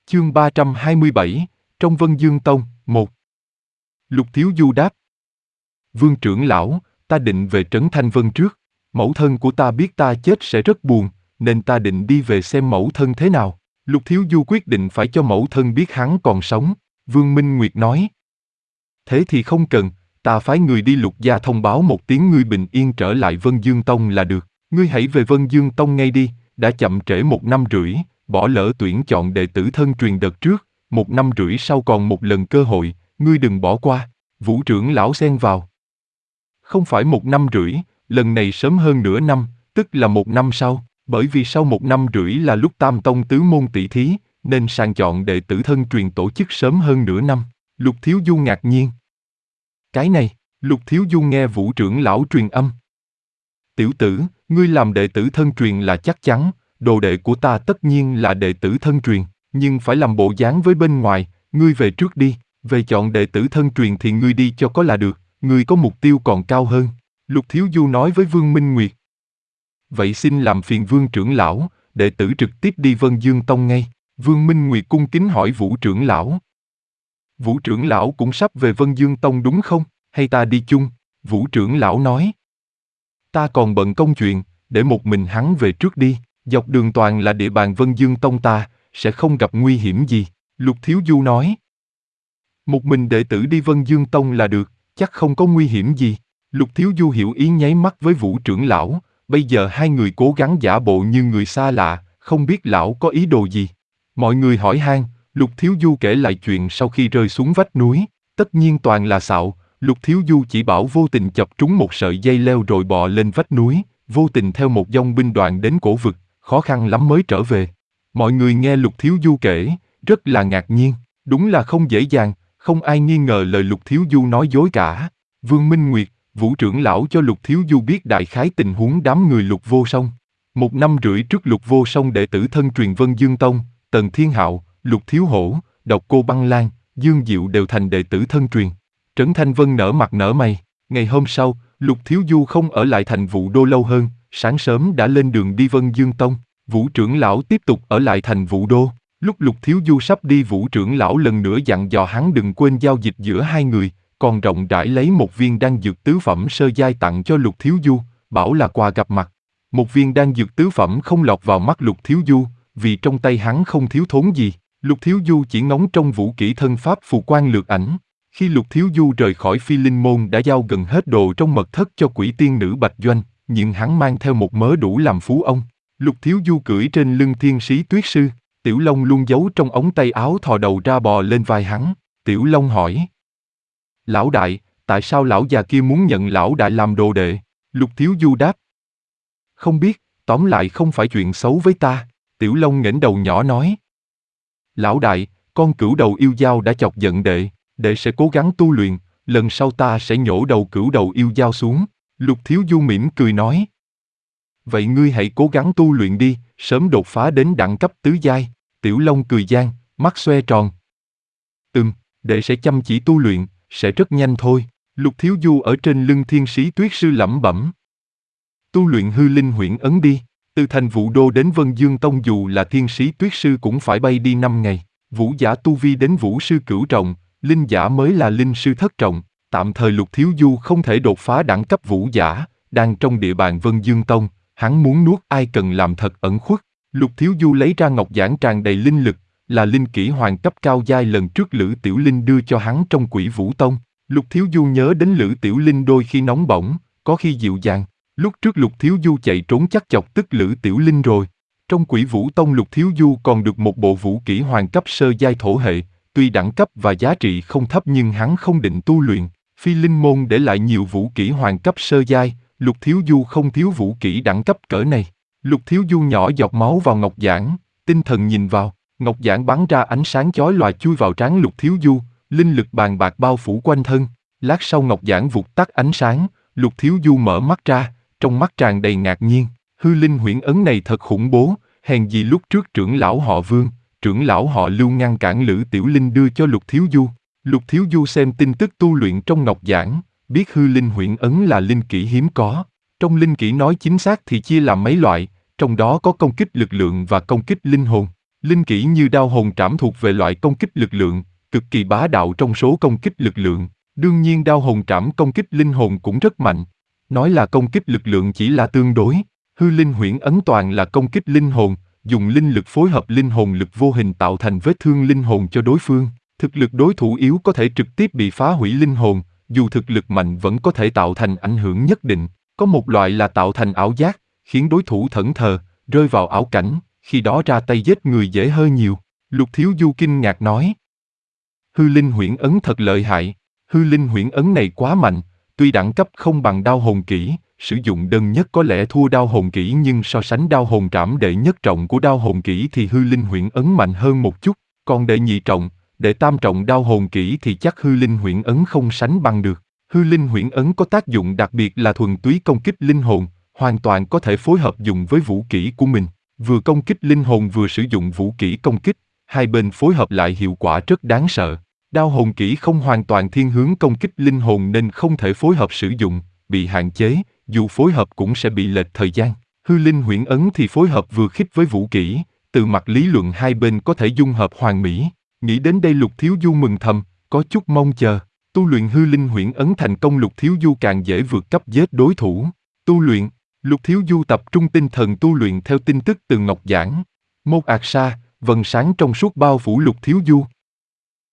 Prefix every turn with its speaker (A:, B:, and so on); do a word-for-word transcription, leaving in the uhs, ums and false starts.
A: Chương ba trăm hai mươi bảy, trong Vân Dương Tông, một. Lục Thiếu Du đáp. Vương trưởng lão, ta định về Trấn Thanh Vân trước. Mẫu thân của ta biết ta chết sẽ rất buồn, nên ta định đi về xem mẫu thân thế nào. Lục Thiếu Du quyết định phải cho mẫu thân biết hắn còn sống. Vương Minh Nguyệt nói. Thế thì không cần, ta phái người đi Lục gia thông báo một tiếng ngươi bình yên trở lại Vân Dương Tông là được. Ngươi hãy về Vân Dương Tông ngay đi, đã chậm trễ một năm rưỡi, bỏ lỡ tuyển chọn đệ tử thân truyền đợt trước, một năm rưỡi sau còn một lần cơ hội, ngươi đừng bỏ qua. Vũ trưởng lão xen vào. Không phải một năm rưỡi, lần này sớm hơn nửa năm, tức là một năm sau, bởi vì sau một năm rưỡi là lúc Tam Tông tứ môn tỷ thí, nên sàng chọn đệ tử thân truyền tổ chức sớm hơn nửa năm. Lục Thiếu Du ngạc nhiên. Cái này, Lục Thiếu Du nghe Vũ trưởng lão truyền âm. Tiểu tử, ngươi làm đệ tử thân truyền là chắc chắn, đồ đệ của ta tất nhiên là đệ tử thân truyền, nhưng phải làm bộ dáng với bên ngoài, ngươi về trước đi, về chọn đệ tử thân truyền thì ngươi đi cho có là được, ngươi có mục tiêu còn cao hơn. Lục Thiếu Du nói với Vương Minh Nguyệt. Vậy xin làm phiền Vương trưởng lão, đệ tử trực tiếp đi Vân Dương Tông ngay. Vương Minh Nguyệt cung kính hỏi Vũ trưởng lão. Vũ trưởng lão cũng sắp về Vân Dương Tông đúng không, hay ta đi chung? Vũ trưởng lão nói. Ta còn bận công chuyện, để một mình hắn về trước đi, dọc đường toàn là địa bàn Vân Dương Tông ta, sẽ không gặp nguy hiểm gì. Lục Thiếu Du nói. Một mình đệ tử đi Vân Dương Tông là được, chắc không có nguy hiểm gì. Lục Thiếu Du hiểu ý nháy mắt với Vũ trưởng lão, bây giờ hai người cố gắng giả bộ như người xa lạ, không biết lão có ý đồ gì. Mọi người hỏi han, Lục Thiếu Du kể lại chuyện sau khi rơi xuống vách núi, tất nhiên toàn là xạo. Lục Thiếu Du chỉ bảo vô tình chập trúng một sợi dây leo rồi bò lên vách núi, vô tình theo một dòng binh đoàn đến cổ vực, khó khăn lắm mới trở về. Mọi người nghe Lục Thiếu Du kể, rất là ngạc nhiên, đúng là không dễ dàng, không ai nghi ngờ lời Lục Thiếu Du nói dối cả. Vương Minh Nguyệt, Vũ trưởng lão cho Lục Thiếu Du biết đại khái tình huống đám người Lục Vô Song. Một năm rưỡi trước Lục Vô Song đệ tử thân truyền Vân Dương Tông, Tần Thiên Hạo, Lục Thiếu Hổ, Độc Cô Băng Lan, Dương Diệu đều thành đệ tử thân truyền. Trấn Thanh Vân nở mặt nở mày. Ngày hôm sau, Lục Thiếu Du không ở lại thành Vũ Đô lâu hơn, sáng sớm đã lên đường đi Vân Dương Tông. Vũ trưởng lão tiếp tục ở lại thành Vũ Đô. Lúc Lục Thiếu Du sắp đi, Vũ trưởng lão lần nữa dặn dò hắn đừng quên giao dịch giữa hai người, còn rộng rãi lấy một viên đan dược tứ phẩm sơ giai tặng cho Lục Thiếu Du, bảo là quà gặp mặt. Một viên đan dược tứ phẩm không lọt vào mắt Lục Thiếu Du, vì trong tay hắn không thiếu thốn gì. Lục Thiếu Du chỉ ngóng trong vũ kỹ thân pháp phù quan lược ảnh. Khi Lục Thiếu Du rời khỏi Phi Linh Môn đã giao gần hết đồ trong mật thất cho quỷ tiên nữ Bạch Doanh, nhưng hắn mang theo một mớ đủ làm phú ông. Lục Thiếu Du cưỡi trên lưng Thiên Sĩ Tuyết Sư, Tiểu Long luôn giấu trong ống tay áo thò đầu ra bò lên vai hắn. Tiểu Long hỏi. Lão đại, tại sao lão già kia muốn nhận lão đại làm đồ đệ? Lục Thiếu Du đáp. Không biết, tóm lại không phải chuyện xấu với ta. Tiểu Long nghển đầu nhỏ nói. Lão đại, con cửu đầu yêu dao đã chọc giận đệ, đệ sẽ cố gắng tu luyện, lần sau ta sẽ nhổ đầu cửu đầu yêu dao xuống. Lục Thiếu Du mỉm cười nói. Vậy ngươi hãy cố gắng tu luyện đi, sớm đột phá đến đẳng cấp tứ giai. Tiểu Long cười gian, mắt xoe tròn. Ừm, đệ sẽ chăm chỉ tu luyện, sẽ rất nhanh thôi. Lục Thiếu Du ở trên lưng Thiên Sĩ Tuyết Sư lẩm bẩm. Tu luyện hư linh huyễn ấn đi. Từ thành Vũ Đô đến Vân Dương Tông dù là Thiên Sĩ Tuyết Sư cũng phải bay đi năm ngày. Vũ giả tu vi đến Vũ sư cửu trọng, linh giả mới là linh sư thất trọng. Tạm thời Lục Thiếu Du không thể đột phá đẳng cấp vũ giả, đang trong địa bàn Vân Dương Tông, hắn muốn nuốt ai cần làm thật ẩn khuất. Lục Thiếu Du lấy ra ngọc giản tràn đầy linh lực, là linh kỹ hoàng cấp cao giai lần trước Lữ Tiểu Linh đưa cho hắn trong Quỷ Vũ Tông. Lục Thiếu Du nhớ đến Lữ Tiểu Linh đôi khi nóng bỏng, có khi dịu dàng. Lúc trước Lục Thiếu Du chạy trốn chắc chọc tức Lữ Tiểu Linh rồi. Trong Quỷ Vũ Tông Lục Thiếu Du còn được một bộ vũ kỹ hoàng cấp sơ giai thổ hệ, tuy đẳng cấp và giá trị không thấp nhưng hắn không định tu luyện. Phi Linh Môn để lại nhiều vũ kỹ hoàng cấp sơ giai, Lục Thiếu Du không thiếu vũ kỹ đẳng cấp cỡ này. Lục Thiếu Du nhỏ giọt máu vào ngọc giản, tinh thần nhìn vào, ngọc giản bắn ra ánh sáng chói lòa chui vào trán Lục Thiếu Du, linh lực bàn bạc bao phủ quanh thân. Lát sau ngọc giản vụt tắt ánh sáng, Lục Thiếu Du mở mắt ra, trong mắt tràn đầy ngạc nhiên. Hư linh huyễn ấn này thật khủng bố, hèn gì lúc trước trưởng lão họ Vương, trưởng lão họ Lưu ngăn cản Lữ Tiểu Linh đưa cho Lục Thiếu Du. Lục Thiếu Du xem tin tức tu luyện trong ngọc giản, biết hư linh huyễn ấn là linh kỹ hiếm có. Trong linh kỹ nói chính xác thì chia làm mấy loại, trong đó có công kích lực lượng và công kích linh hồn. Linh kỹ như đao hồn trảm thuộc về loại công kích lực lượng, cực kỳ bá đạo trong số công kích lực lượng. Đương nhiên đao hồn trảm công kích linh hồn cũng rất mạnh. Nói là công kích lực lượng chỉ là tương đối. Hư linh huyễn ấn toàn là công kích linh hồn, dùng linh lực phối hợp linh hồn lực vô hình tạo thành vết thương linh hồn cho đối phương. Thực lực đối thủ yếu có thể trực tiếp bị phá hủy linh hồn, dù thực lực mạnh vẫn có thể tạo thành ảnh hưởng nhất định. Có một loại là tạo thành ảo giác, khiến đối thủ thẫn thờ, rơi vào ảo cảnh, khi đó ra tay giết người dễ hơn nhiều. Lục Thiếu Du kinh ngạc nói. Hư linh huyễn ấn thật lợi hại, hư linh huyễn ấn này quá mạnh, tuy đẳng cấp không bằng đao hồn kỹ, sử dụng đơn nhất có lẽ thua đao hồn kỹ nhưng so sánh đao hồn trảm đệ nhất trọng của đao hồn kỹ thì hư linh huyễn ấn mạnh hơn một chút, còn đệ nhị trọng, đệ tam trọng đao hồn kỹ thì chắc hư linh huyễn ấn không sánh bằng được. Hư linh huyễn ấn có tác dụng đặc biệt là thuần túy công kích linh hồn, hoàn toàn có thể phối hợp dùng với vũ kỹ của mình, vừa công kích linh hồn vừa sử dụng vũ kỹ công kích, hai bên phối hợp lại hiệu quả rất đáng sợ. Đao hồn kỹ không hoàn toàn thiên hướng công kích linh hồn nên không thể phối hợp sử dụng, bị hạn chế, dù phối hợp cũng sẽ bị lệch thời gian. Hư linh huyễn ấn thì phối hợp vừa khít với vũ kỹ, từ mặt lý luận hai bên có thể dung hợp hoàn mỹ. Nghĩ đến đây Lục Thiếu Du mừng thầm, có chút mong chờ. Tu luyện hư linh huyễn ấn thành công Lục Thiếu Du càng dễ vượt cấp giết đối thủ. Tu luyện, Lục Thiếu Du tập trung tinh thần tu luyện theo tin tức từ Ngọc Giảng. Một ạt sa, vầng sáng trong suốt bao phủ Lục Thiếu Du.